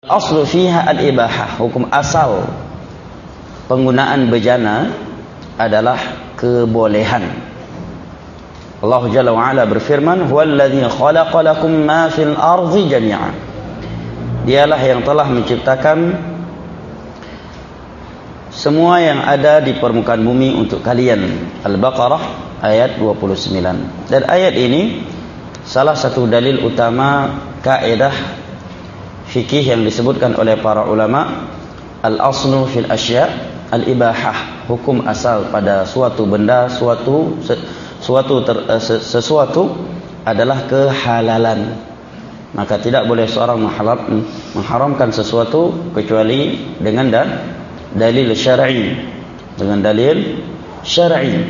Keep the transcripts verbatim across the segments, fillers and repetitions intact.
aslu fiha al-ibahah, hukum asal penggunaan bejana adalah kebolehan. Allah Jalla wa Ala berfirman, "Huwallazi khalaqa lakum ma fil ardi jami'an." Dialah yang telah menciptakan semua yang ada di permukaan bumi untuk kalian. Al-Baqarah ayat dua puluh sembilan. Dan ayat ini salah satu dalil utama kaidah fikih yang disebutkan oleh para ulama, al-aslu fil asya' al-ibahah, hukum asal pada suatu benda, suatu suatu ter, sesuatu adalah kehalalan. Maka tidak boleh seorang mengharam, mengharamkan sesuatu kecuali dengan da, dalil syar'i, dengan dalil syar'i.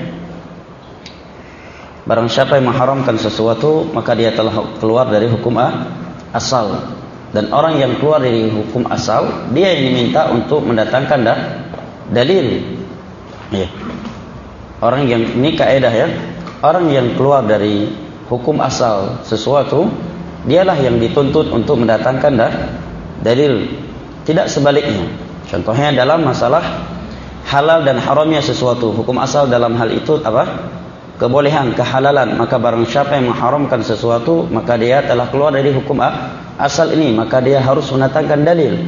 Barang siapa yang mengharamkan sesuatu, maka dia telah keluar dari hukum asal. Dan orang yang keluar dari hukum asal, dia yang diminta untuk mendatangkan da, dalil. Ya. Orang yang, ini kaidah ya, orang yang keluar dari hukum asal sesuatu, dialah yang dituntut untuk mendatangkan da, dalil, tidak sebaliknya. Contohnya dalam masalah halal dan haramnya sesuatu, hukum asal dalam hal itu apa? Kebolehan, kehalalan. Maka barang siapa yang mengharamkan sesuatu, maka dia telah keluar dari hukum asal ini, maka dia harus mendatangkan dalil.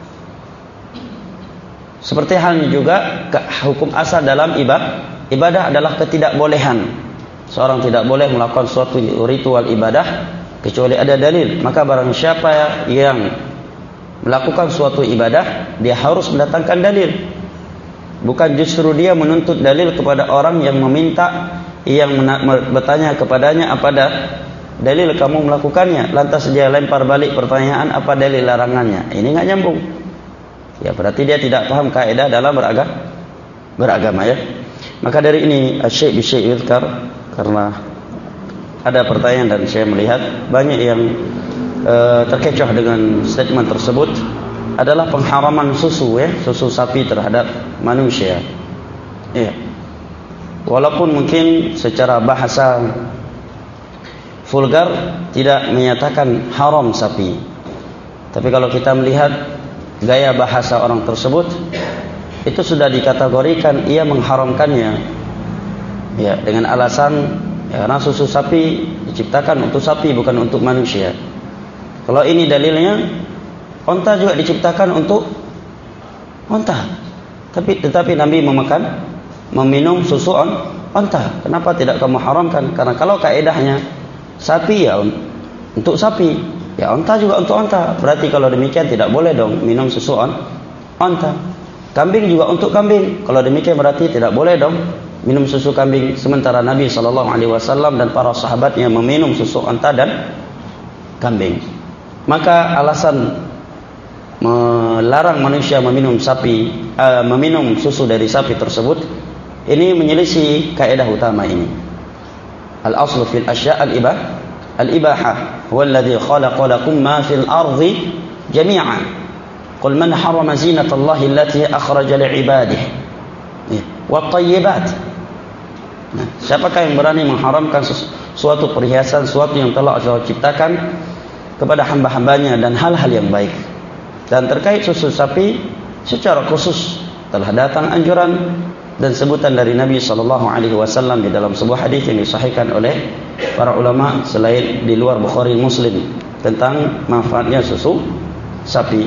Seperti halnya juga hukum asal dalam ibadah, ibadah adalah ketidakbolehan. Seorang tidak boleh melakukan suatu ritual ibadah kecuali ada dalil. Maka barang siapa yang melakukan suatu ibadah, dia harus mendatangkan dalil. Bukan justru dia menuntut dalil kepada orang yang meminta, yang bertanya kepadanya, apa dah dalil kamu melakukannya, lantas dia lempar balik pertanyaan, apa dalil larangannya. Ini enggak nyambung. Ya berarti dia tidak paham kaidah dalam beragama, beragama ya. Maka dari ini Syekh Bisyekh yuzkar, karena ada pertanyaan dan saya melihat banyak yang uh, terkecoh dengan statement tersebut, adalah pengharaman susu ya, susu sapi terhadap manusia. Ya. Walaupun mungkin secara bahasa vulgar tidak menyatakan haram sapi, tapi kalau kita melihat gaya bahasa orang tersebut, itu sudah dikategorikan ia mengharamkannya. Ya, dengan alasan ya, karena susu sapi diciptakan untuk sapi, bukan untuk manusia. Kalau ini dalilnya, onta juga diciptakan untuk onta. Tapi tetapi Nabi memakan, meminum susu on, onta. Kenapa tidak kamu haramkan? Karena kalau kaidahnya sapi ya untuk sapi, ya onta juga untuk onta. Berarti kalau demikian tidak boleh dong minum susu on, onta. Kambing juga untuk kambing. Kalau demikian berarti tidak boleh dong minum susu kambing. Sementara Nabi shallallahu alaihi wasallam dan para sahabatnya meminum susu onta dan kambing. Maka alasan melarang manusia meminum sapi, uh, meminum susu dari sapi tersebut, ini menyelisih kaidah utama ini. Al-aslu fil asya' al-ibah al-ibahah, huwa alladhi khalaqa lakum ma fil ardi jami'an. Qul man harrama zinatallahi allati akhraja li'ibadihi wat thayyibat. Nah, siapakah yang berani mengharamkan suatu perhiasan, suatu yang telah Allah ciptakan kepada hamba-hambanya dan hal-hal yang baik. Dan terkait susu sapi secara khusus telah datang anjuran dan sebutan dari Nabi sallallahu alaihi wasallam di dalam sebuah hadis yang disahihkan oleh para ulama selain di luar Bukhari Muslim tentang manfaatnya susu sapi.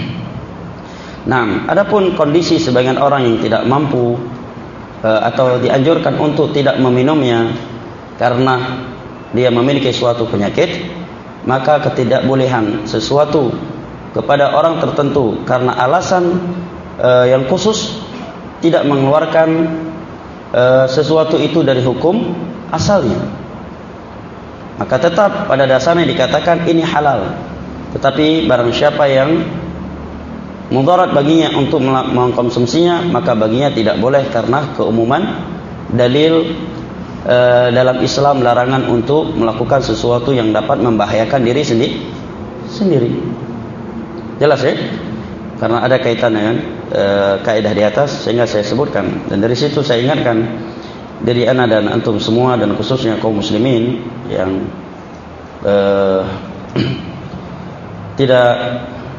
Nah, adapun kondisi sebagian orang yang tidak mampu atau dianjurkan untuk tidak meminumnya karena dia memiliki suatu penyakit, maka ketidakbolehan sesuatu kepada orang tertentu karena alasan uh, yang khusus tidak mengeluarkan uh, sesuatu itu dari hukum asalnya, maka tetap pada dasarnya dikatakan ini halal. Tetapi barang siapa yang mudarat baginya untuk mengkonsumsinya, maka baginya tidak boleh karena keumuman dalil e, dalam Islam larangan untuk melakukan sesuatu yang dapat membahayakan diri sendiri. sendiri. Jelas ya? Karena ada kaitannya dengan e, kaidah di atas sehingga saya sebutkan, dan dari situ saya ingatkan diri ana dan antum semua dan khususnya kaum muslimin yang e, tidak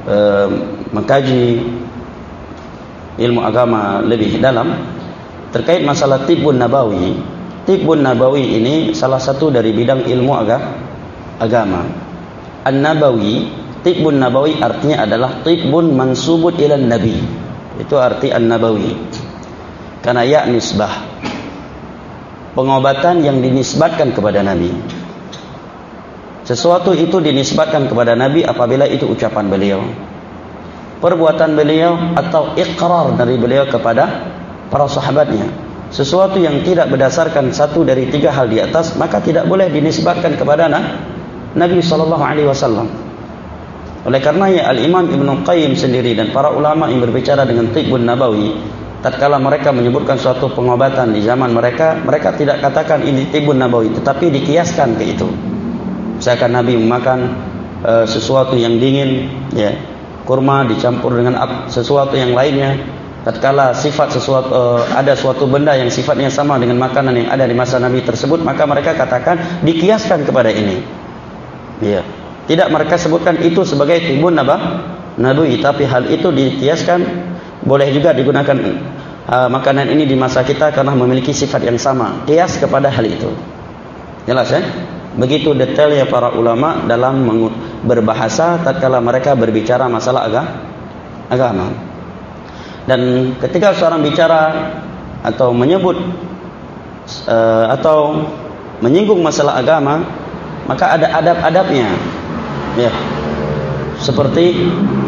e, mengkaji ilmu agama lebih dalam terkait masalah tibbun nabawi. Tibbun nabawi ini salah satu dari bidang ilmu aga, agama. An-nabawi, tibbun nabawi artinya adalah tibbun mansubun ila nabi. Itu arti an-nabawi. Karena ya nisbah, pengobatan yang dinisbatkan kepada Nabi. Sesuatu itu dinisbatkan kepada Nabi apabila itu ucapan beliau, perbuatan beliau, atau iqrar dari beliau kepada para sahabatnya. Sesuatu yang tidak berdasarkan satu dari tiga hal di atas, maka tidak boleh dinisbatkan kepada Nabi sallallahu alaihi wasallam. Oleh karenanya Al-Imam Ibnu Qayyim sendiri dan para ulama yang berbicara dengan tibbun nabawi, tatkala mereka menyebutkan suatu pengobatan di zaman mereka, mereka tidak katakan ini tibbun nabawi, tetapi dikiaskan ke itu. Misalkan Nabi memakan uh, sesuatu yang dingin, ya, kurma dicampur dengan sesuatu yang lainnya. Tatkala sifat sesuatu uh, ada suatu benda yang sifatnya sama dengan makanan yang ada di masa Nabi tersebut, maka mereka katakan dikiaskan kepada ini. Ya, tidak mereka sebutkan itu sebagai tibbun nabawi, tapi hal itu dikiaskan. Boleh juga digunakan uh, makanan ini di masa kita karena memiliki sifat yang sama. Kias kepada hal itu. Jelas ya? Begitu detailnya para ulama dalam berbahasa tatkala mereka berbicara masalah agama. Dan ketika seorang bicara atau menyebut uh, atau menyinggung masalah agama, maka ada adab-adabnya. Ya. Seperti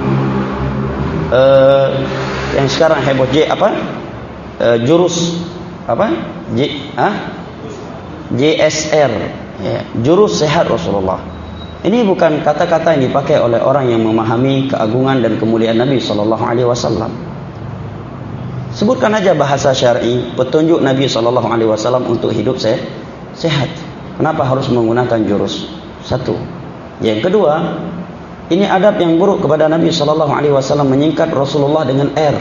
uh, yang sekarang heboh J apa? Uh, jurus apa? J ah? J S R. Ya, jurus sehat Rasulullah. Ini bukan kata-kata yang dipakai oleh orang yang memahami keagungan dan kemuliaan Nabi sallallahu alaihi wasallam. Sebutkan aja bahasa syar'i, petunjuk Nabi sallallahu alaihi wasallam untuk hidup se sehat. Kenapa harus menggunakan jurus? Satu. Yang kedua, ini adab yang buruk kepada Nabi sallallahu alaihi wasallam menyingkat Rasulullah dengan R.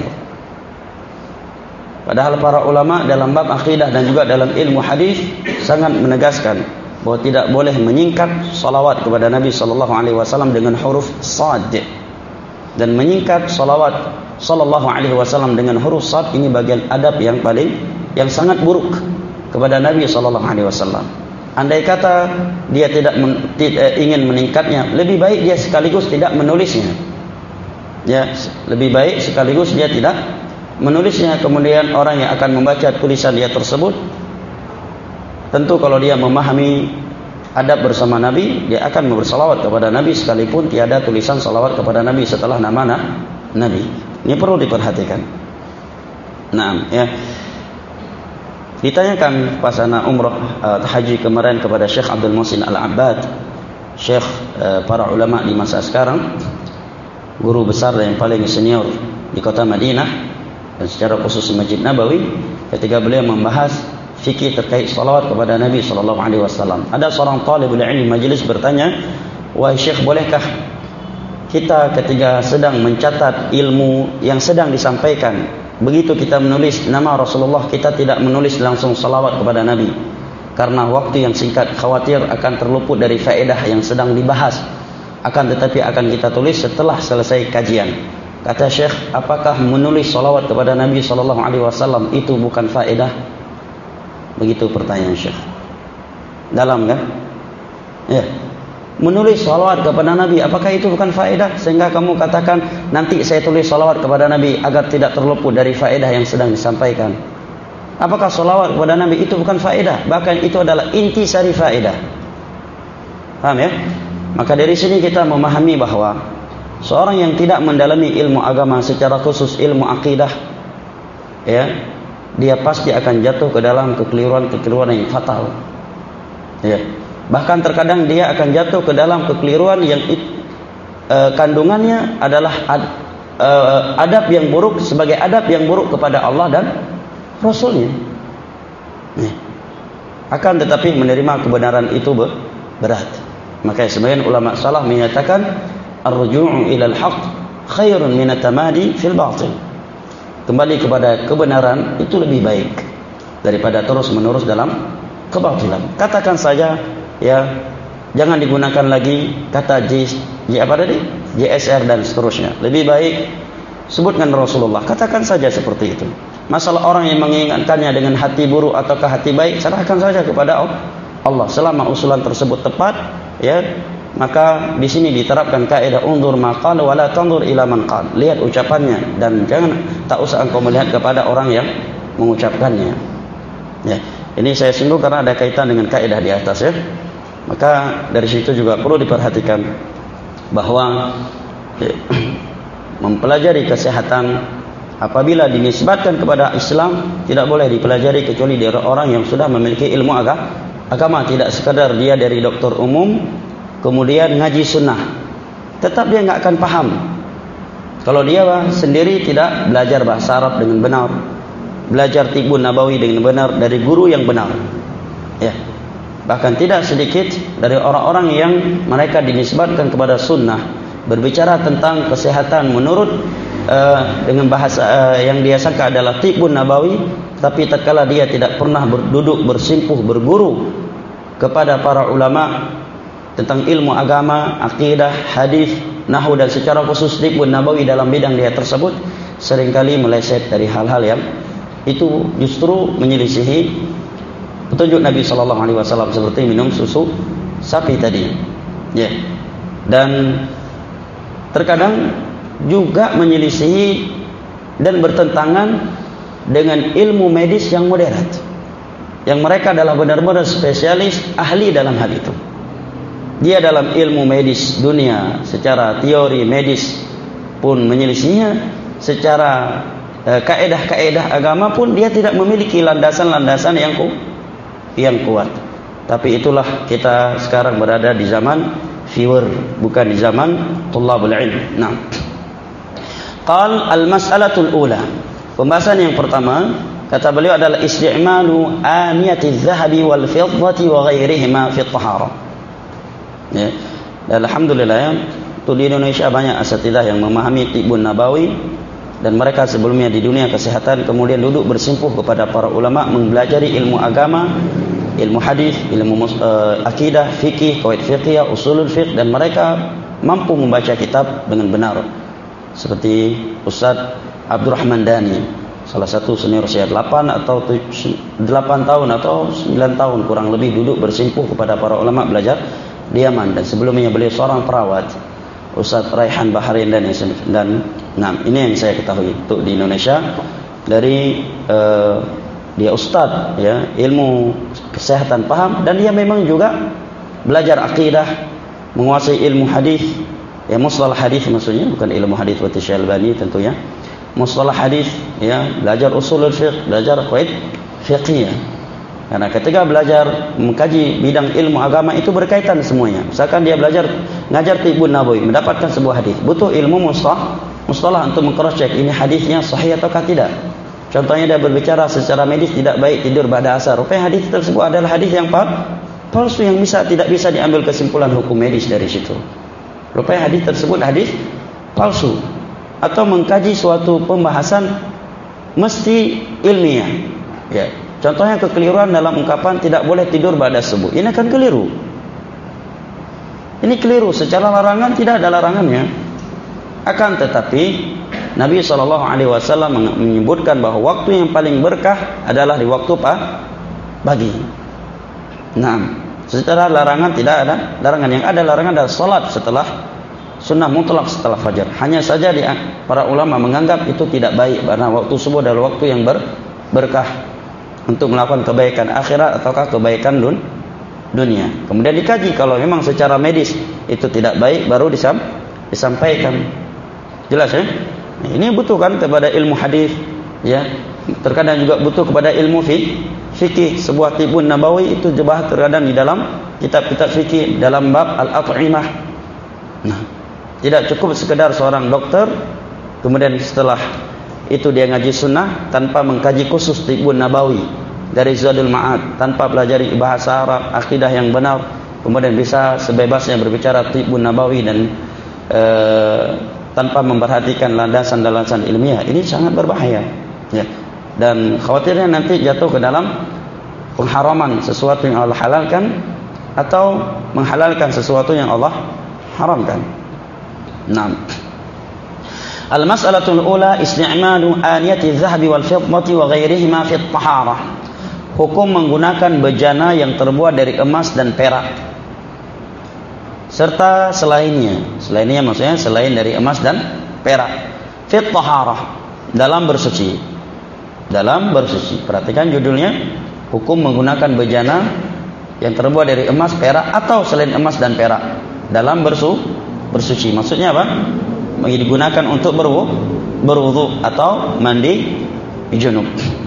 Padahal para ulama dalam bab akidah dan juga dalam ilmu hadis sangat menegaskan bahwa tidak boleh menyingkat salawat kepada Nabi sallallahu alaihi wasallam dengan huruf sad, dan menyingkat salawat sallallahu alaihi wasallam dengan huruf sad ini bagian adab yang paling yang sangat buruk kepada Nabi sallallahu alaihi wasallam. Andai kata dia tidak men, tidak ingin meningkatnya, lebih baik dia sekaligus tidak menulisnya. Ya, lebih baik sekaligus dia tidak menulisnya. Kemudian orang yang akan membaca tulisan dia tersebut, tentu kalau dia memahami adab bersama Nabi, dia akan bersalawat kepada Nabi sekalipun tiada tulisan salawat kepada Nabi setelah nama Nabi. Ini perlu diperhatikan. Nah, ya. Ditanyakan pas ana umrah uh, haji kemarin kepada Syekh Abdul Muhsin Al-Abbad, Syekh uh, para ulama di masa sekarang, guru besar dan yang paling senior di kota Madinah dan secara khusus Masjid Nabawi, ketika beliau membahas fikih terkait salawat kepada Nabi sallallahu alaihi wasallam. Ada seorang talibul ilmi majlis bertanya, "Wahai Syekh, bolehkah kita ketika sedang mencatat ilmu yang sedang disampaikan, begitu kita menulis nama Rasulullah, kita tidak menulis langsung salawat kepada Nabi karena waktu yang singkat, khawatir akan terluput dari faedah yang sedang dibahas, akan tetapi akan kita tulis setelah selesai kajian." Kata Syekh, apakah menulis salawat kepada Nabi sallallahu alaihi wasallam itu bukan faedah? Begitu pertanyaan Syekh. Dalam kan? Ya. Menulis salawat kepada Nabi, apakah itu bukan faedah? Sehingga kamu katakan, nanti saya tulis salawat kepada Nabi agar tidak terluput dari faedah yang sedang disampaikan. Apakah salawat kepada Nabi itu bukan faedah? Bahkan itu adalah inti sari faedah. Paham ya? Maka dari sini kita memahami bahwa seorang yang tidak mendalami ilmu agama, secara khusus ilmu akidah, ya, dia pasti akan jatuh ke dalam kekeliruan-kekeliruan yang fatal. Ya. Bahkan terkadang dia akan jatuh ke dalam kekeliruan yang uh, kandungannya adalah ad, uh, adab yang buruk sebagai adab yang buruk kepada Allah dan Rasulnya. Ya. Akan tetapi menerima kebenaran itu berat. Maka sebagian ulama salaf menyatakan ar-ruju'u ilal haqq khairun min at-tamadi fil batil. Kembali kepada kebenaran itu lebih baik daripada terus-menerus dalam kebatilan. Katakan saja, ya, jangan digunakan lagi kata J, J apa tadi? J S R dan seterusnya. Lebih baik sebutkan Rasulullah, katakan saja seperti itu. Masalah orang yang mengingatkannya dengan hati buruk ataukah hati baik, serahkan saja kepada Allah. Selama usulan tersebut tepat, ya, maka di sini diterapkan kaidah undur maqal wala tandur ila man qal. Lihat ucapannya dan jangan tak usah engkau melihat kepada orang yang mengucapkannya. Ya, ini saya singgung karena ada kaitan dengan kaidah di atas, ya. Maka dari situ juga perlu diperhatikan bahwa ya, mempelajari kesehatan apabila dinisbatkan kepada Islam tidak boleh dipelajari kecuali dari orang yang sudah memiliki ilmu agama, tidak sekadar dia dari dokter umum kemudian ngaji sunnah, tetap dia nggak akan paham kalau dia sendiri tidak belajar bahasa Arab dengan benar, belajar tibbun nabawi dengan benar dari guru yang benar, ya. Bahkan tidak sedikit dari orang-orang yang mereka dinisbatkan kepada sunnah berbicara tentang kesehatan menurut uh, dengan bahasa uh, yang dia sangka adalah tibbun nabawi, tapi tatkala dia tidak pernah berduduk bersimpuh berguru kepada para ulama tentang ilmu agama, akidah, hadis, nahwu dan secara khusus tibbun nabawi dalam bidang dia tersebut, seringkali meleset dari hal-hal yang itu justru menyelisihi petunjuk Nabi Shallallahu Alaihi Wasallam seperti minum susu sapi tadi, ya. Dan terkadang juga menyelisihi dan bertentangan dengan ilmu medis yang moderat, yang mereka adalah benar-benar spesialis ahli dalam hal itu. Dia dalam ilmu medis dunia secara teori medis pun menyelisihinya, secara eh, kaedah-kaedah agama pun dia tidak memiliki landasan-landasan yang ku, yang kuat. Tapi itulah kita sekarang berada di zaman viewer, bukan di zaman tullabul ilm. Nah, qal al-mas'alatul ula. Pembahasan yang pertama kata beliau adalah isti'malu aniyatiz zahabi wal fiddati wa ghairihima fi at-taharah. Ya. Dan alhamdulillah ya, di Indonesia banyak asatidzah yang memahami tibbun nabawi dan mereka sebelumnya di dunia kesehatan kemudian duduk bersimpuh kepada para ulama mempelajari ilmu agama, ilmu hadis, ilmu uh, akidah, fikih, qawaid fiqhiyah, usulul fiqh, dan mereka mampu membaca kitab dengan benar. Seperti Ustaz Abdurrahman Dani, salah satu senior saya delapan atau delapan tahun atau sembilan tahun kurang lebih duduk bersimpuh kepada para ulama belajar di Yaman, dan sebelumnya beliau seorang perawat, Ustaz Raihan Baharin dan dan nah, ini yang saya ketahui untuk di Indonesia dari uh, dia ustaz, ya, ilmu kesehatan paham, dan dia memang juga belajar akidah, menguasai ilmu hadis, ya, mustalah hadis maksudnya, bukan ilmu hadis wa Syalbani tentunya, mustalah hadis, ya, belajar usulul fiqh, belajar qawaid fiqhiyah. Karena ketika belajar mengkaji bidang ilmu agama itu berkaitan semuanya. Misalkan dia belajar ngajar tibbun nabawi, mendapatkan sebuah hadis, butuh ilmu mustalah, mustalah untuk meng-cross check ini hadisnya sahih ataukah tidak. Contohnya dia berbicara secara medis tidak baik tidur pada asar. Rupanya hadis tersebut adalah hadis yang palsu, yang bisa tidak bisa diambil kesimpulan hukum medis dari situ. Rupanya hadis tersebut hadis palsu. Atau mengkaji suatu pembahasan mesti ilmiah. Ya. Contohnya kekeliruan dalam ungkapan tidak boleh tidur pada subuh. Ini akan keliru. Ini keliru. Secara larangan tidak ada larangannya. Akan tetapi Nabi shallallahu alaihi wasallam menyebutkan bahwa waktu yang paling berkah adalah di waktu pagi. Nah, secara larangan tidak ada larangan. Yang ada larangan adalah salat setelah sunnah mutlak setelah fajar. Hanya saja di, para ulama menganggap itu tidak baik karena waktu subuh adalah waktu yang ber, berkah untuk melakukan kebaikan akhirat ataukah kebaikan dun, dunia. Kemudian dikaji kalau memang secara medis itu tidak baik, baru disam, disampaikan. Jelas ya? Nah, ini butuh kan kepada ilmu hadis, ya. Terkadang juga butuh kepada ilmu fi, fikih. Sebuah tibbun nabawi itu dibahas terkadang di dalam kitab-kitab fikih dalam bab al-at'imah. Nah, tidak cukup sekedar seorang dokter kemudian setelah itu dia ngaji sunnah tanpa mengkaji khusus tibbun nabawi dari Zadul Ma'ad, tanpa pelajari bahasa Arab, akidah yang benar, kemudian bisa sebebasnya berbicara tibbun nabawi dan e, tanpa memperhatikan landasan-landasan ilmiah. Ini sangat berbahaya, ya. Dan khawatirnya nanti jatuh ke dalam pengharaman sesuatu yang Allah halalkan atau menghalalkan sesuatu yang Allah haramkan. Naam. Al-mas'alatul ula isti'malu aniyati adh-dhahabi wal fiddati wa ghairihima fi at-taharah. Hukum menggunakan bejana yang terbuat dari emas dan perak serta selainnya. Selainnya maksudnya selain dari emas dan perak. Fi at-taharah, dalam bersuci. Dalam bersuci. Perhatikan judulnya, hukum menggunakan bejana yang terbuat dari emas, perak atau selain emas dan perak dalam bersu bersuci. Maksudnya apa? Digunakan untuk berwudu atau mandi junub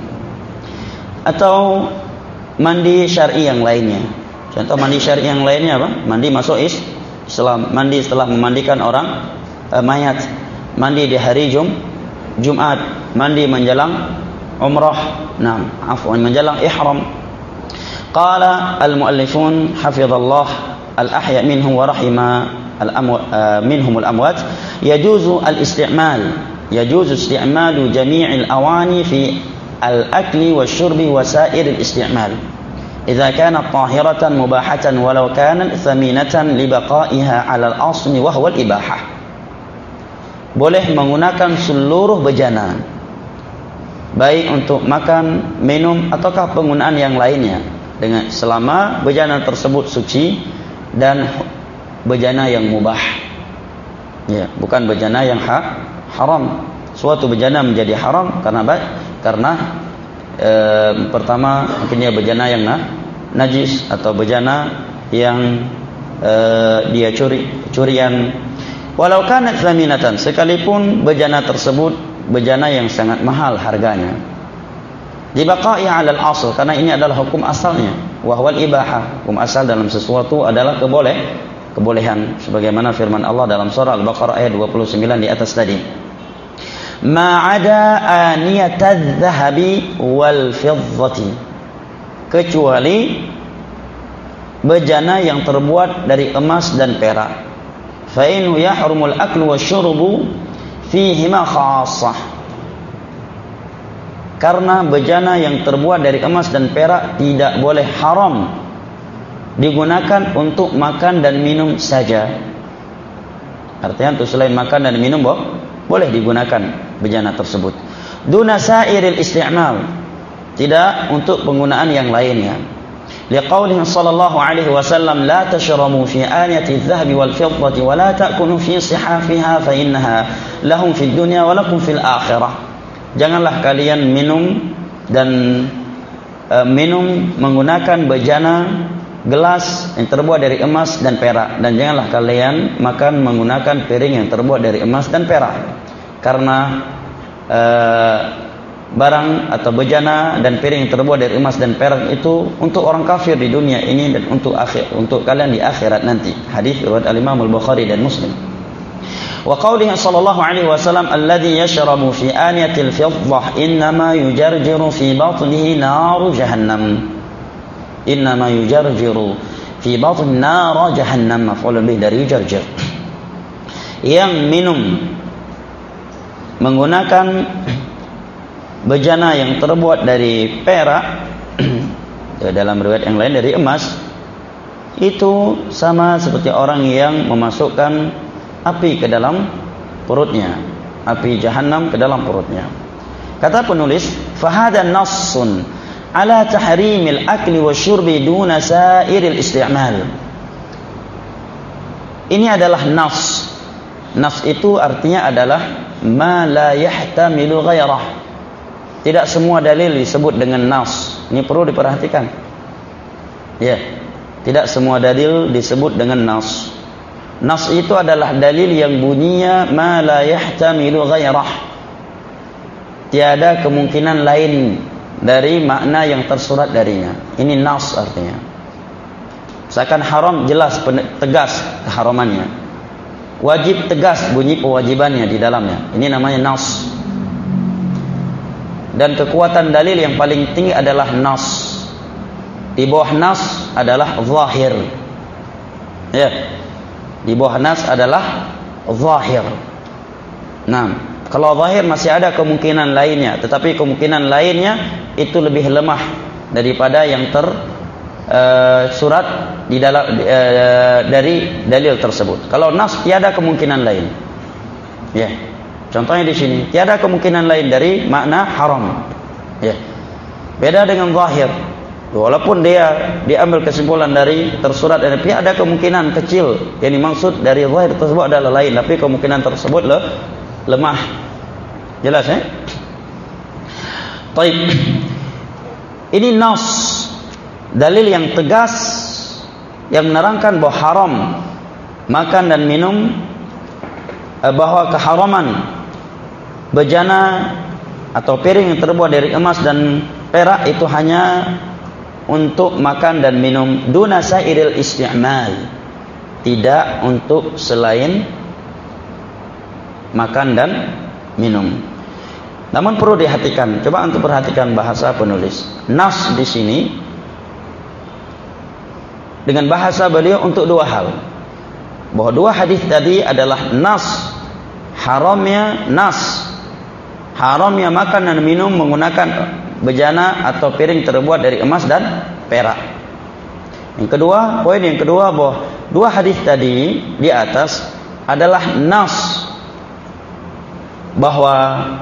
atau mandi syar'i yang lainnya. Contoh mandi syar'i yang lainnya apa? Mandi masuk is Islam, mandi setelah memandikan orang eh, mayat, mandi di hari Jum Jumat, mandi menjelang umrah, nah, afwan menjelang ihram. Qala al-muallifun hafizallah al-ahya minhum wa rahima منهم الأموات يجوز الاستعمال يجوز استعمال جميع الأواني في الأكل والشرب وسائر الاستعمال إذا كانت طاهرة مباحة ولو كانت ثمينة لبقائها على الأصل وهو الإباحة. Boleh menggunakan seluruh bejana baik untuk makan, minum ataukah penggunaan yang lainnya dengan selama bejana tersebut suci dan bejana yang mubah, ya, bukan bejana yang ha, haram. Suatu bejana menjadi haram karena karena e, pertama mungkinnya bejana yang na, najis atau bejana yang e, dia curi curian. Walau kanat thaminatan, sekalipun bejana tersebut bejana yang sangat mahal harganya. Dibaqa'i 'ala al-asl, karena ini adalah hukum asalnya. Wa huwa al-ibahah, hukum asal dalam sesuatu adalah keboleh kebolehan, sebagaimana firman Allah dalam surah Al-Baqarah ayat dua puluh sembilan di atas tadi. Ma'ada aniyatadz dhahabi wal fiddati, kecuali bejana yang terbuat dari emas dan perak. Fa innahu yahrumul aklu wasyurbu fihima khassah. Karena bejana yang terbuat dari emas dan perak tidak boleh haram digunakan untuk makan dan minum saja. Artinya untuk selain makan dan minum boh, boleh digunakan bejana tersebut. Duna sa'iril isti'mal, tidak untuk penggunaan yang lainnya. Liqaulihi sallallahu alaihi wasallam, la tashrabu fi aniyati adh-dhahabi wal fiddati wa la ta'kulu fi sihafiha fa innaha lahum fid dunya wa lakum fil akhirah. Janganlah kalian minum dan uh, minum menggunakan bejana gelas yang terbuat dari emas dan perak, dan janganlah kalian makan menggunakan piring yang terbuat dari emas dan perak, karena e, barang atau bejana dan piring yang terbuat dari emas dan perak itu untuk orang kafir di dunia ini dan untuk akhir untuk kalian di akhirat nanti. Hadis riwayat al-Imam al-Bukhari dan Muslim. Wa qawlihi sallallahu alaihi wasallam, alladhi yashrabu fi aniyatil fiddah innama yujarjiru fi batnihi naru jahannam. Innama yujarjiru fi batn nar jahannam, maf'ul bih dari yujarjir. Yang minum menggunakan bejana yang terbuat dari perak dalam riwayat yang lain dari emas, itu sama seperti orang yang memasukkan api ke dalam perutnya, api jahannam ke dalam perutnya. Kata penulis, fahada nassun ala tahrimil akli wasyurbi duna sairil isti'mal. Ini adalah nas. Nas itu artinya adalah ma la yahtamilu ghairah. Tidak semua dalil disebut dengan nas. Ini perlu diperhatikan. Ya, tidak semua dalil disebut dengan nas. Nas itu adalah dalil yang bunyinya ma la yahtamilu ghairah. Tiada kemungkinan lain dari makna yang tersurat darinya. Ini nas artinya. Seakan haram jelas tegas keharamannya. Wajib tegas bunyi kewajibannya di dalamnya. Ini namanya nas. Dan kekuatan dalil yang paling tinggi adalah nas. Di bawah nas adalah zahir. Ya. Di bawah nas adalah zahir. Nah, kalau zahir masih ada kemungkinan lainnya, tetapi kemungkinan lainnya itu lebih lemah daripada yang tersurat uh, di dalam uh, dari dalil tersebut. Kalau nas tiada kemungkinan lain. Ya. Contohnya di sini, tiada kemungkinan lain dari makna haram. Ya. Beda dengan zahir. Walaupun dia diambil kesimpulan dari tersurat dan tapi ada kemungkinan kecil yang dimaksud dari zahir tersebut adalah lain, tapi kemungkinan tersebut le, lemah. Jelas ya? Baik. Ini nas, dalil yang tegas yang menerangkan bahwa haram makan dan minum, bahwa keharaman bejana atau piring yang terbuat dari emas dan perak itu hanya untuk makan dan minum, duna sairil isti'mal, tidak untuk selain makan dan minum. Namun perlu diperhatikan, coba untuk perhatikan bahasa penulis. Nas di sini dengan bahasa beliau untuk dua hal. Bahwa dua hadis tadi adalah nas haramnya nas haramnya makan dan minum menggunakan bejana atau piring terbuat dari emas dan perak. Yang kedua, poin yang kedua, bahwa dua hadis tadi di atas adalah nas bahwa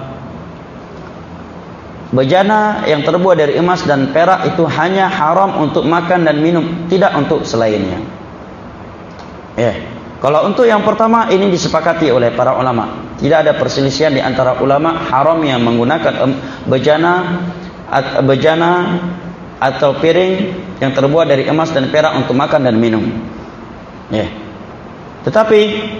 bejana yang terbuat dari emas dan perak itu hanya haram untuk makan dan minum, tidak untuk selainnya. Ya. Kalau untuk yang pertama ini disepakati oleh para ulama. Tidak ada perselisihan di antara ulama haram yang menggunakan bejana bejana atau piring yang terbuat dari emas dan perak untuk makan dan minum. Ya. Tetapi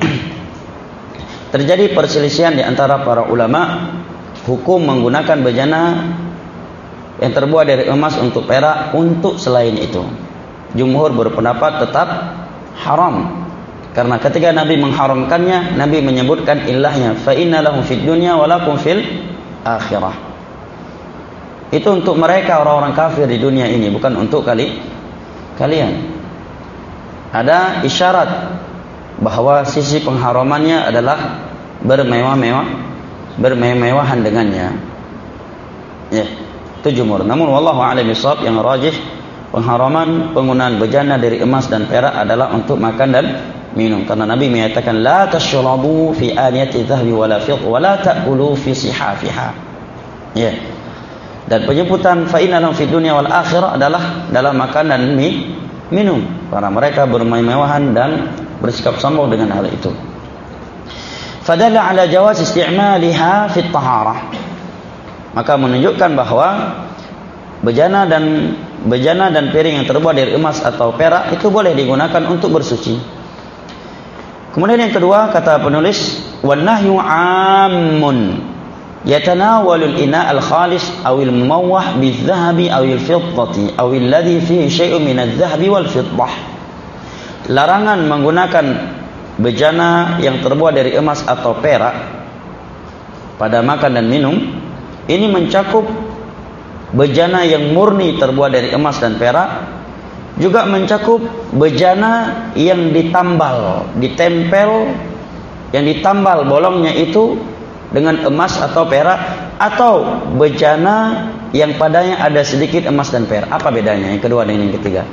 terjadi perselisihan di antara para ulama hukum menggunakan bejana yang terbuat dari emas untuk perak untuk selain itu. Jumhur berpendapat tetap haram. Karena ketika Nabi mengharamkannya, Nabi menyebutkan ilahnya, fa inna lahum fid dunya wa lakum fil akhirah. Itu untuk mereka orang-orang kafir di dunia ini, bukan untuk kali kalian. Ada isyarat bahwa sisi pengharamannya adalah bermewah-mewah, bermewah-mewahan dengannya. Ya, itu jumhur. Namun wallahu a'lam bishawab, yang rajih pengharaman penggunaan bejana dari emas dan perak adalah untuk makan dan minum, karena Nabi menyatakan la tashrabu fi aniyati dhahbi wala fiddah wala ta'kulu fi sihafiha. Ya. Dan penyebutan fa inna lahum fid dunya wal akhirah adalah dalam makan dan minum, para mereka bermewah-mewahan dan bersikap sombong dengan hal itu. Fadalla ala jawaz isti'maliha fi taharah. Maka menunjukkan bahwa bejana dan bejana dan piring yang terbuat dari emas atau perak itu boleh digunakan untuk bersuci. Kemudian yang kedua, kata penulis, wan nahyu 'ammun yatanawalul ina al-khalis awil mumawwah bil-dhahabi awil fiddati awil ladhi fihi syai'un min adh-dhahabi wal fiddah. Larangan menggunakan bejana yang terbuat dari emas atau perak pada makan dan minum ini mencakup bejana yang murni terbuat dari emas dan perak, juga mencakup bejana yang ditambal, ditempel, yang ditambal bolongnya itu dengan emas atau perak, atau bejana yang padanya ada sedikit emas dan perak. Apa bedanya yang kedua dengan yang ketiga?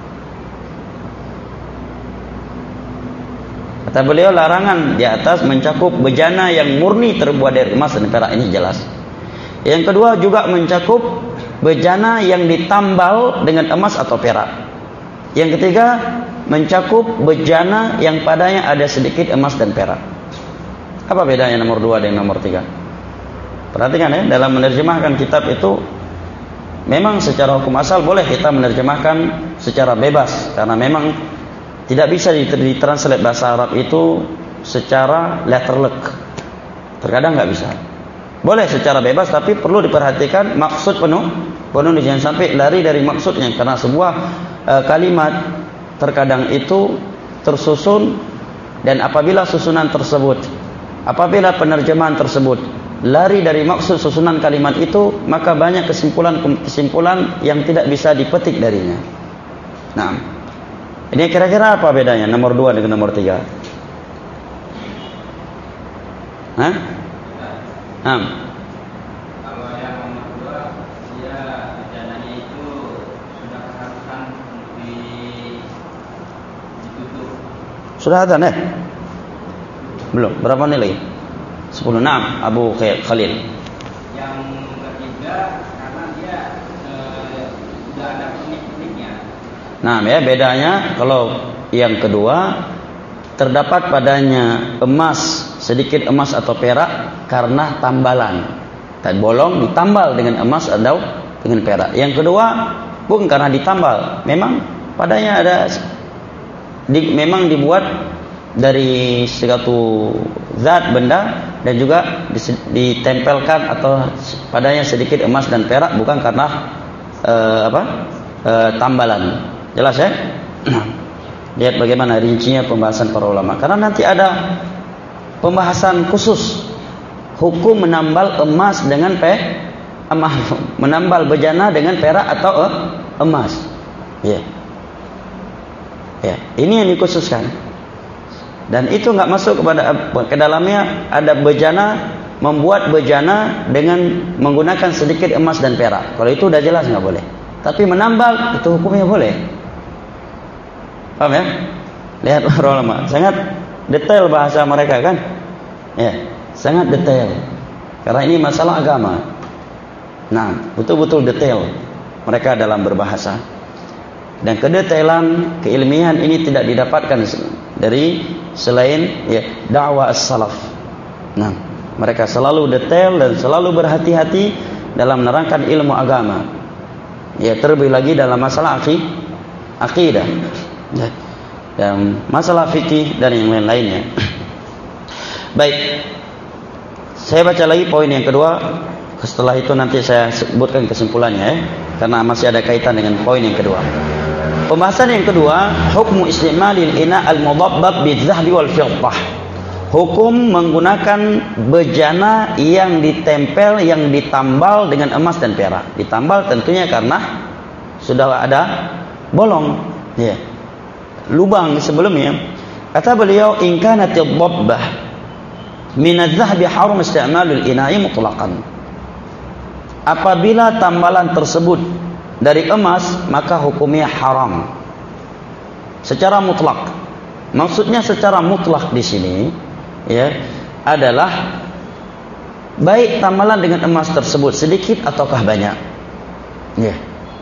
Kata beliau, larangan di atas mencakup bejana yang murni terbuat dari emas dan perak, ini jelas. Yang kedua juga mencakup bejana yang ditambal dengan emas atau perak. Yang ketiga mencakup bejana yang padanya ada sedikit emas dan perak. Apa bedanya nomor dua dan nomor tiga? Perhatikan ya, dalam menerjemahkan kitab itu memang secara hukum asal boleh kita menerjemahkan secara bebas, karena memang tidak bisa ditranslate bahasa Arab itu secara letterlek. Terkadang nggak bisa. Boleh secara bebas, tapi perlu diperhatikan maksud penuh penulis, jangan sampai lari dari maksudnya, karena sebuah e, kalimat terkadang itu tersusun, dan apabila susunan tersebut, apabila penerjemahan tersebut lari dari maksud susunan kalimat itu, maka banyak kesimpulan-kesimpulan yang tidak bisa dipetik darinya. Nah, ini kira-kira apa bedanya nomor dua dengan nomor tiga? Hah? Nah. Kalau yang nomor dua, dia bejananya itu sudah keharusan di ditutup. Sudah ada nih? Belum. Berapa menit lagi? sepuluh. Naam, Abu Khalil. Yang ketiga karena dia eh, sudah ada unik-uniknya. Nah, ya bedanya kalau yang kedua terdapat padanya emas, sedikit emas atau perak karena tambalan. Tadi bolong ditambal dengan emas atau dengan perak. Yang kedua bukan karena ditambal, memang padanya ada di, memang dibuat dari suatu zat benda dan juga ditempelkan atau padanya sedikit emas dan perak, bukan karena uh, apa uh, tambalan. Jelas ya? Lihat bagaimana rincinya pembahasan para ulama. Karena nanti ada pembahasan khusus hukum menambal emas dengan pe emas, menambal bejana dengan perak atau uh, emas. Ya. Ya, ini yang dikhususkan. Dan itu enggak masuk kepada ke dalamnya ada bejana, membuat bejana dengan menggunakan sedikit emas dan perak. Kalau itu udah jelas enggak boleh. Tapi menambal itu hukumnya boleh. Paham ya? Lihat para ulama, sangat detail bahasa mereka kan? Ya, sangat detail. Karena ini masalah agama. Nah, betul-betul detail mereka dalam berbahasa. Dan kedetailan, keilmian ini tidak didapatkan dari selain ya dakwah as-salaf. Nah, mereka selalu detail dan selalu berhati-hati dalam menerangkan ilmu agama. Ya, terlebih lagi dalam masalah akidah. Ya. Dan masalah fikih dan yang lain-lainnya. Baik. Saya baca lagi poin yang kedua. Setelah itu nanti saya sebutkan kesimpulannya ya, karena masih ada kaitan dengan poin yang kedua. Pembahasan yang kedua, hukmu istimalil ina al-mudabbab bil-dhahbi wal-fiddah. Hukum menggunakan bejana yang ditempel, yang ditambal dengan emas dan perak. Ditambal tentunya karena sudah ada bolong, ya. Lubang sebelumnya. Kata beliau, in kanat ad-dabbah min adh-dhahbi haram istimalul ina'i mutlaqan. Apabila tambalan tersebut dari emas, maka hukumnya haram secara mutlak. Maksudnya secara mutlak di sini ya adalah baik tambalan dengan emas tersebut sedikit ataukah banyak. Ya.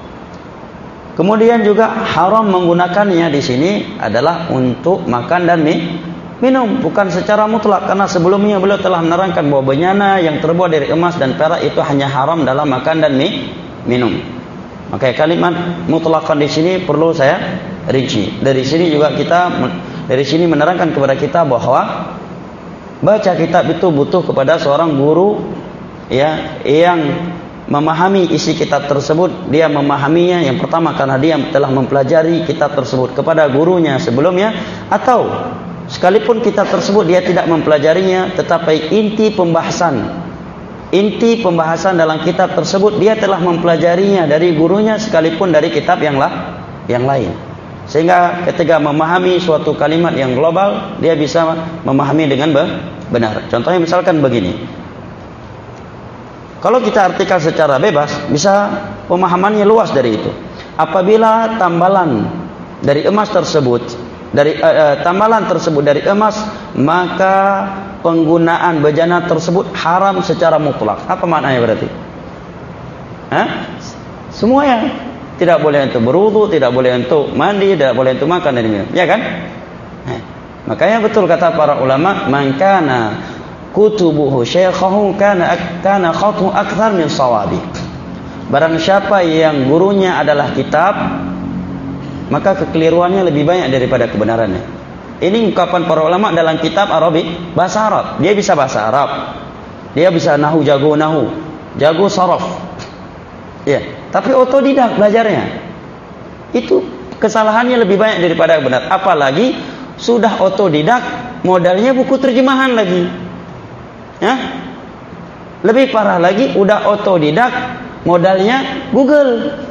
Kemudian juga haram menggunakannya di sini adalah untuk makan dan minum, bukan secara mutlak, karena sebelumnya beliau telah menerangkan bahwa bejana yang terbuat dari emas dan perak itu hanya haram dalam makan dan minum. Maka kalimat mutlaqan di sini perlu saya rinci. Dari sini juga kita dari sini menerangkan kepada kita bahwa baca kitab itu butuh kepada seorang guru ya yang memahami isi kitab tersebut. Dia memahaminya yang pertama karena dia telah mempelajari kitab tersebut kepada gurunya sebelumnya, atau sekalipun kitab tersebut dia tidak mempelajarinya, tetapi inti pembahasan inti pembahasan dalam kitab tersebut dia telah mempelajarinya dari gurunya sekalipun dari kitab yang lah yang lain. Sehingga ketika memahami suatu kalimat yang global, dia bisa memahami dengan benar. Contohnya misalkan begini. Kalau kita artikan secara bebas, bisa pemahamannya luas dari itu. Apabila tambalan dari emas tersebut, dari uh, uh, tambalan tersebut dari emas, maka penggunaan bejana tersebut haram secara mutlak. Apa maknanya berarti? Hah? Semuanya. Tidak boleh untuk berwudu, tidak boleh untuk mandi, tidak boleh untuk makan dan minum. Ya kan? Nah, makanya betul kata para ulama, man kana kutubuhu syaikhahu kana kana khatu akthar min sawabi. Barang siapa yang gurunya adalah kitab, maka kekeliruannya lebih banyak daripada kebenarannya. Ini ungkapan para ulama dalam kitab Arabi, bahasa Arab. Dia bisa bahasa Arab. Dia bisa nahu, jago nahu, jago saraf. Ya, tapi otodidak belajarnya. Itu kesalahannya lebih banyak daripada benar. Apalagi sudah otodidak, modalnya buku terjemahan lagi. Ya? Lebih parah lagi, udah otodidak, modalnya Google.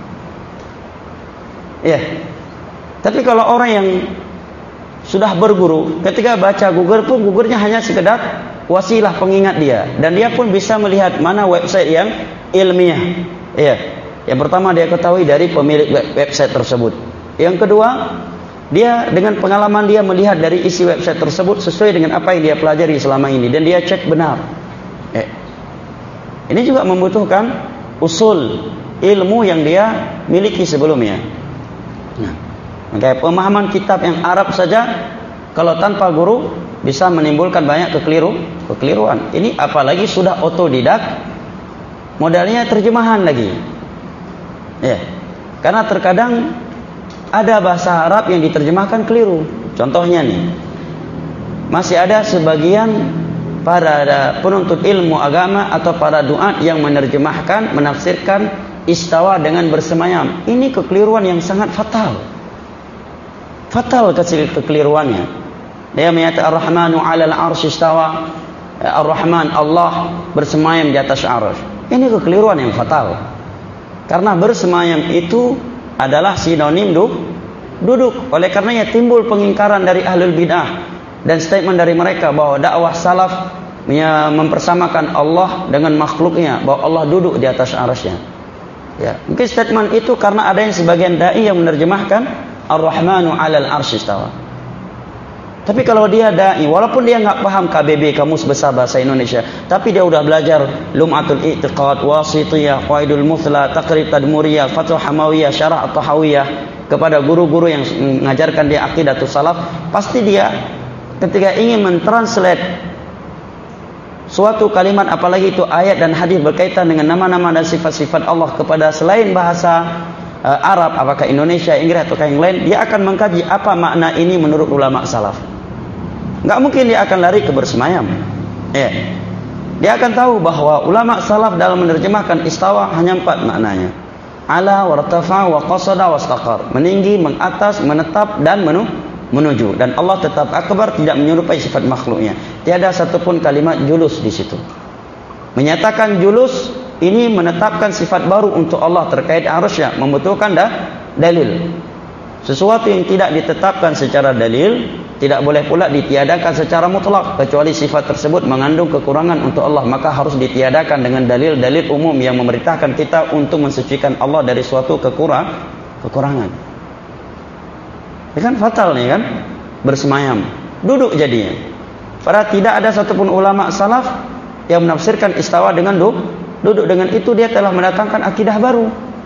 Ya. Tapi kalau orang yang sudah berguru, ketika baca Google pun Google-nya hanya sekedar wasilah pengingat dia, dan dia pun bisa melihat mana website yang ilmiah. Ya. Yang pertama dia ketahui dari pemilik website tersebut. Yang kedua, Dia dengan pengalaman dia melihat dari isi website tersebut sesuai dengan apa yang dia pelajari selama ini dan dia cek benar. Eh. Ini juga membutuhkan usul ilmu yang dia miliki sebelumnya. Nah, maka pemahaman kitab yang Arab saja kalau tanpa guru bisa menimbulkan banyak kekeliru, kekeliruan. Ini apalagi sudah otodidak, modalnya terjemahan lagi. Ya. Karena terkadang ada bahasa Arab yang diterjemahkan keliru. Contohnya nih, masih ada sebagian para penuntut ilmu agama atau para duat yang menerjemahkan, menafsirkan istawa dengan bersemayam. Ini kekeliruan yang sangat fatal. Fatal kecil kekeliruannya. Dia menyatakan Ar-Rahmanu 'alal 'arsy istawa. Ar-Rahman, Allah bersemayam di atas arsy. Ini kekeliruan yang fatal. Karena bersemayam itu adalah sinonim du, duduk. Oleh karenanya timbul pengingkaran dari ahlul bid'ah dan statement dari mereka bahwa dakwah salaf mempersamakan Allah dengan makhluknya, bahwa Allah duduk di atas arsy-Nya. Ya, mungkin statement itu karena ada yang sebagian dai yang menerjemahkan Ar-Rahmanu 'alal 'arsy istawa. Tapi kalau dia dai, walaupun dia enggak paham K B B, Kamus Besar Bahasa Indonesia, tapi dia udah belajar Lum'atul I'tiqad, Wasithiyah, Qaidul Muthla, Taqrib Tadmuriyah, Fathul Hamawiyah, Syarah At-Tahawiyah, kepada guru-guru yang mengajarkan dia aqidatus salaf, pasti dia ketika ingin mentranslate suatu kalimat, apalagi itu ayat dan hadis berkaitan dengan nama-nama dan sifat-sifat Allah kepada selain bahasa uh, Arab, apakah Indonesia, Inggris atau yang lain, dia akan mengkaji apa makna ini menurut ulama salaf. Enggak mungkin dia akan lari ke bersemayam. Ya. Dia akan tahu bahwa ulama salaf dalam menerjemahkan istawa hanya empat maknanya. Ala wartafa wa qasada wastaqar. Meninggi, mengatas, menetap dan menu, menuju. Dan Allah tetap akbar, tidak menyerupai sifat makhluknya. Tiada satupun kalimat julus di situ. Menyatakan julus ini menetapkan sifat baru untuk Allah terkait arusnya, membutuhkan dah dalil. Sesuatu yang tidak ditetapkan secara dalil tidak boleh pula ditiadakan secara mutlak, kecuali sifat tersebut mengandung kekurangan untuk Allah, maka harus ditiadakan dengan dalil-dalil umum yang memerintahkan kita untuk mensucikan Allah dari suatu kekurang, kekurangan. Ini kan fatal nih kan, bersemayam, duduk jadinya. Padahal tidak ada satupun ulama salaf yang menafsirkan istawa dengan duduk. Duduk dengan itu dia telah mendatangkan akidah baru.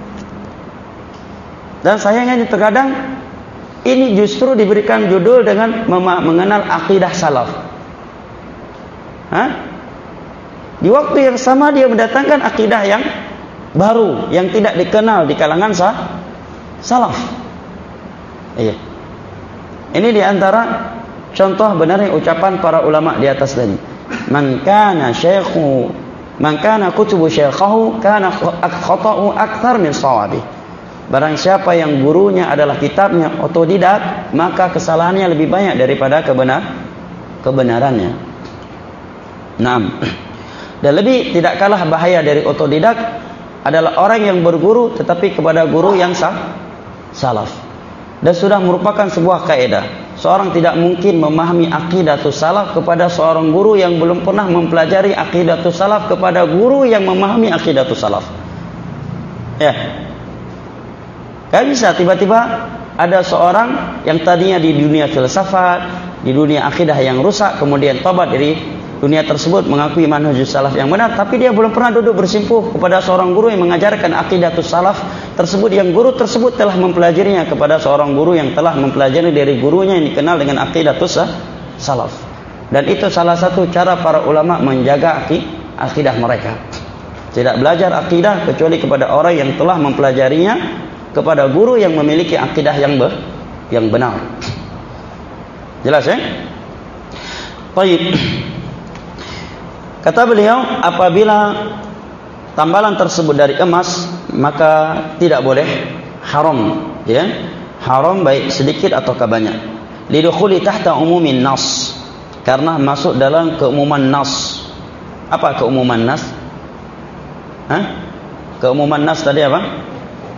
Dan sayangnya terkadang ini justru diberikan judul dengan mengenal akidah salaf. Hah? Di waktu yang sama dia mendatangkan akidah yang baru, yang tidak dikenal di kalangan sah, salaf. Iya. Ini diantara contoh benarnya ucapan para ulama di atas tadi. Man kana syaikhu, man kana kutubu syaikhahu kana khata'u akthar min shawabi. Barang siapa yang gurunya adalah kitabnya otodidak, maka kesalahannya lebih banyak daripada kebenar kebenarannya. Naam. Dan lebih tidak kalah bahaya dari otodidak adalah orang yang berguru tetapi kepada guru yang sah, salaf. Dan sudah merupakan sebuah kaidah. Seorang tidak mungkin memahami aqidatus salaf kepada seorang guru yang belum pernah mempelajari aqidatus salaf kepada guru yang memahami aqidatus salaf. Ya. Gak bisa tiba-tiba ada seorang yang tadinya di dunia filsafat, di dunia akidah yang rusak, kemudian tobat dari dunia tersebut, mengakui manhajus salaf yang benar, tapi dia belum pernah duduk bersimpuh kepada seorang guru yang mengajarkan aqidatus salaf tersebut, yang guru tersebut telah mempelajarinya kepada seorang guru yang telah mempelajari dari gurunya yang dikenal dengan aqidatus salaf. Dan itu salah satu cara para ulama menjaga akidah mereka. Tidak belajar akidah kecuali kepada orang yang telah mempelajarinya kepada guru yang memiliki akidah yang be, yang benar. Jelas ya? Baik. Kata beliau, apabila tambalan tersebut dari emas, maka tidak boleh haram, ya. Haram baik sedikit ataukah banyak. Lidukhuli tahta umumin nas. Karena masuk dalam keumuman nas. Apa keumuman nas? Hah? Keumuman nas tadi apa?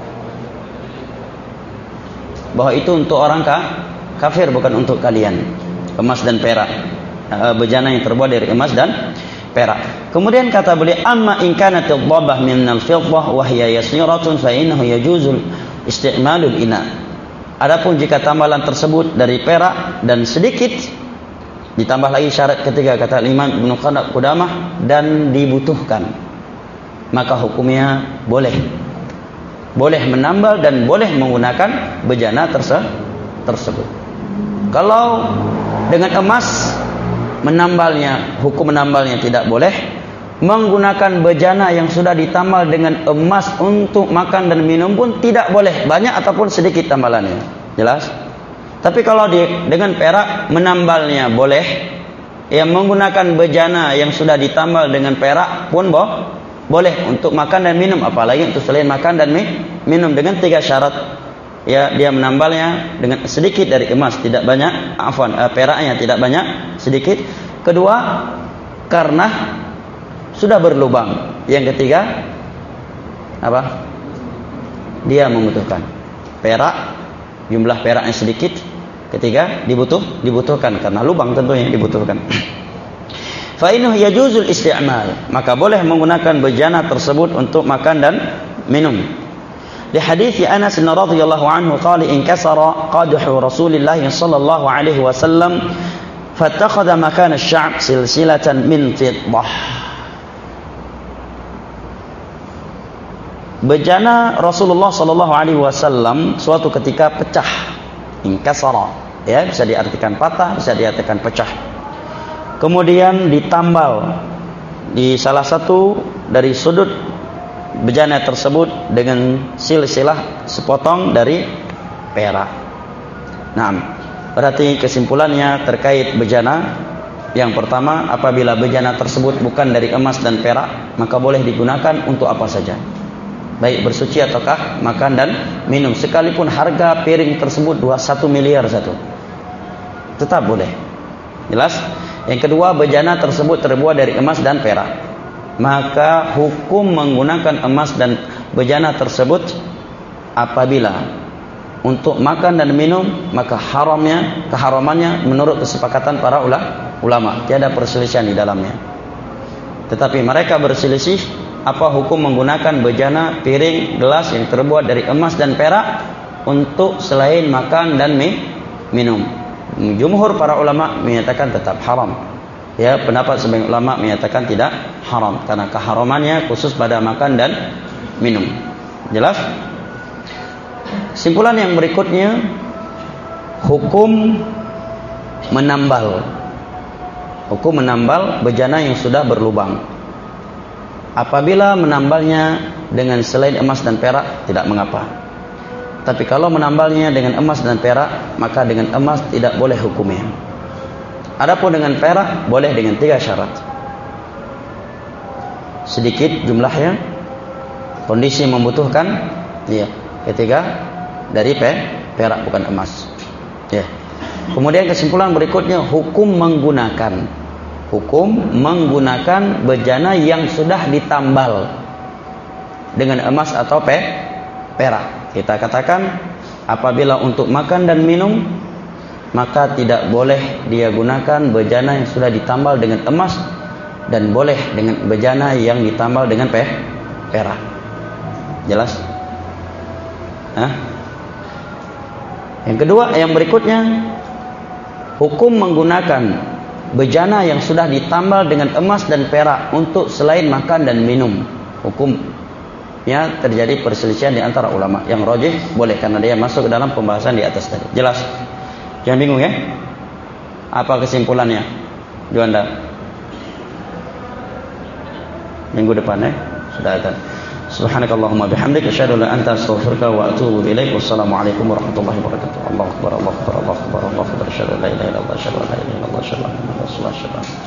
Bahwa itu untuk orang kafir, bukan untuk kalian. Emas dan perak, bejana yang terbuat dari emas dan perak. Kemudian kata beliau, amma in kanat ad-dhabah min al-fiddah wa hiya yasiratun fa innahu yajuzul isti'malul ina. Adapun jika tambalan tersebut dari perak dan sedikit, ditambah lagi syarat ketiga kata Imam Ibnu Qudamah, dan dibutuhkan, maka hukumnya boleh. Boleh menambal dan boleh menggunakan bejana terse tersebut. Kalau dengan emas menambalnya, hukum menambalnya tidak boleh. Menggunakan bejana yang sudah ditambal dengan emas untuk makan dan minum pun tidak boleh, banyak ataupun sedikit tambalannya. Jelas? Tapi kalau di, dengan perak menambalnya boleh. Yang menggunakan bejana yang sudah ditambal dengan perak pun boh, boleh untuk makan dan minum, apalagi untuk selain makan dan minum, dengan tiga syarat. Ya, dia menambalnya dengan sedikit dari emas, tidak banyak, afwan, eh, peraknya tidak banyak, sedikit. Kedua, karena sudah berlubang. Yang ketiga, apa? Dia membutuhkan perak, jumlah peraknya sedikit. Ketiga, dibutuh, dibutuhkan karena lubang tentunya dibutuhkan. Fa innahu yajuzul isti'mal, maka boleh menggunakan bejana tersebut untuk makan dan minum. Di hadis Anas radhiyallahu anhu qala inkasara qadhu Rasulillah sallallahu alaihi wasallam fattakhadha makan asy-sya'b silsilatan min fiddah. Bejana Rasulullah sallallahu alaihi wasallam suatu ketika pecah, inkasara, ya, bisa diartikan patah, bisa diartikan pecah. Kemudian ditambal di salah satu dari sudut bejana tersebut dengan silsilah sepotong dari perak. Nah, berarti kesimpulannya terkait bejana, yang pertama, apabila bejana tersebut bukan dari emas dan perak, maka boleh digunakan untuk apa saja, baik bersuci ataukah makan dan minum, sekalipun harga piring tersebut dua puluh satu miliar satu, tetap boleh. Jelas? Yang kedua, bejana tersebut terbuat dari emas dan perak, maka hukum menggunakan emas dan bejana tersebut apabila untuk makan dan minum, maka haramnya, keharamannya menurut kesepakatan para ulama, tiada perselisihan di dalamnya. Tetapi mereka berselisih apa hukum menggunakan bejana, piring, gelas yang terbuat dari emas dan perak untuk selain makan dan minum. Jumhur para ulama menyatakan tetap haram. Ya, pendapat sebagian ulama menyatakan tidak haram karena keharamannya khusus pada makan dan minum. Jelas? Kesimpulan yang berikutnya, hukum menambal. Hukum menambal bejana yang sudah berlubang. Apabila menambalnya dengan selain emas dan perak, tidak mengapa. Tapi kalau menambalnya dengan emas dan perak, maka dengan emas tidak boleh hukumnya. Adapun dengan perak, boleh dengan tiga syarat. Sedikit jumlahnya, kondisi membutuhkan, ya. Ketiga, dari pe, perak bukan emas. Ya. Kemudian kesimpulan berikutnya, hukum menggunakan. Hukum menggunakan bejana yang sudah ditambal dengan emas atau pe, perak. Kita katakan apabila untuk makan dan minum, maka tidak boleh dia gunakan bejana yang sudah ditambal dengan emas, dan boleh dengan bejana yang ditambal dengan pe, perak. Jelas? Hah? Yang kedua, yang berikutnya, hukum menggunakan bejana yang sudah ditambal dengan emas dan perak untuk selain makan dan minum. Hukum ya, terjadi perselisihan di antara ulama. Yang rajih boleh karena dia masuk ke dalam pembahasan di atas tadi. Jelas? Jangan bingung ya. Apa kesimpulannya? Juanda. Minggu depan ya. Sudah ada. Subhanakallahumma bihamdika asyhadu an la ilaha illa anta astaghfiruka wa atubu ilaik. Wassalamualaikum warahmatullahi wabarakatuh. Allahu akbar, Allahu akbar, Allahu akbar, Allahu akbar. Asyhadu an la ilaha illallah, asyhadu an la ilaha illallah, asyhadu anna Muhammadar rasulullah.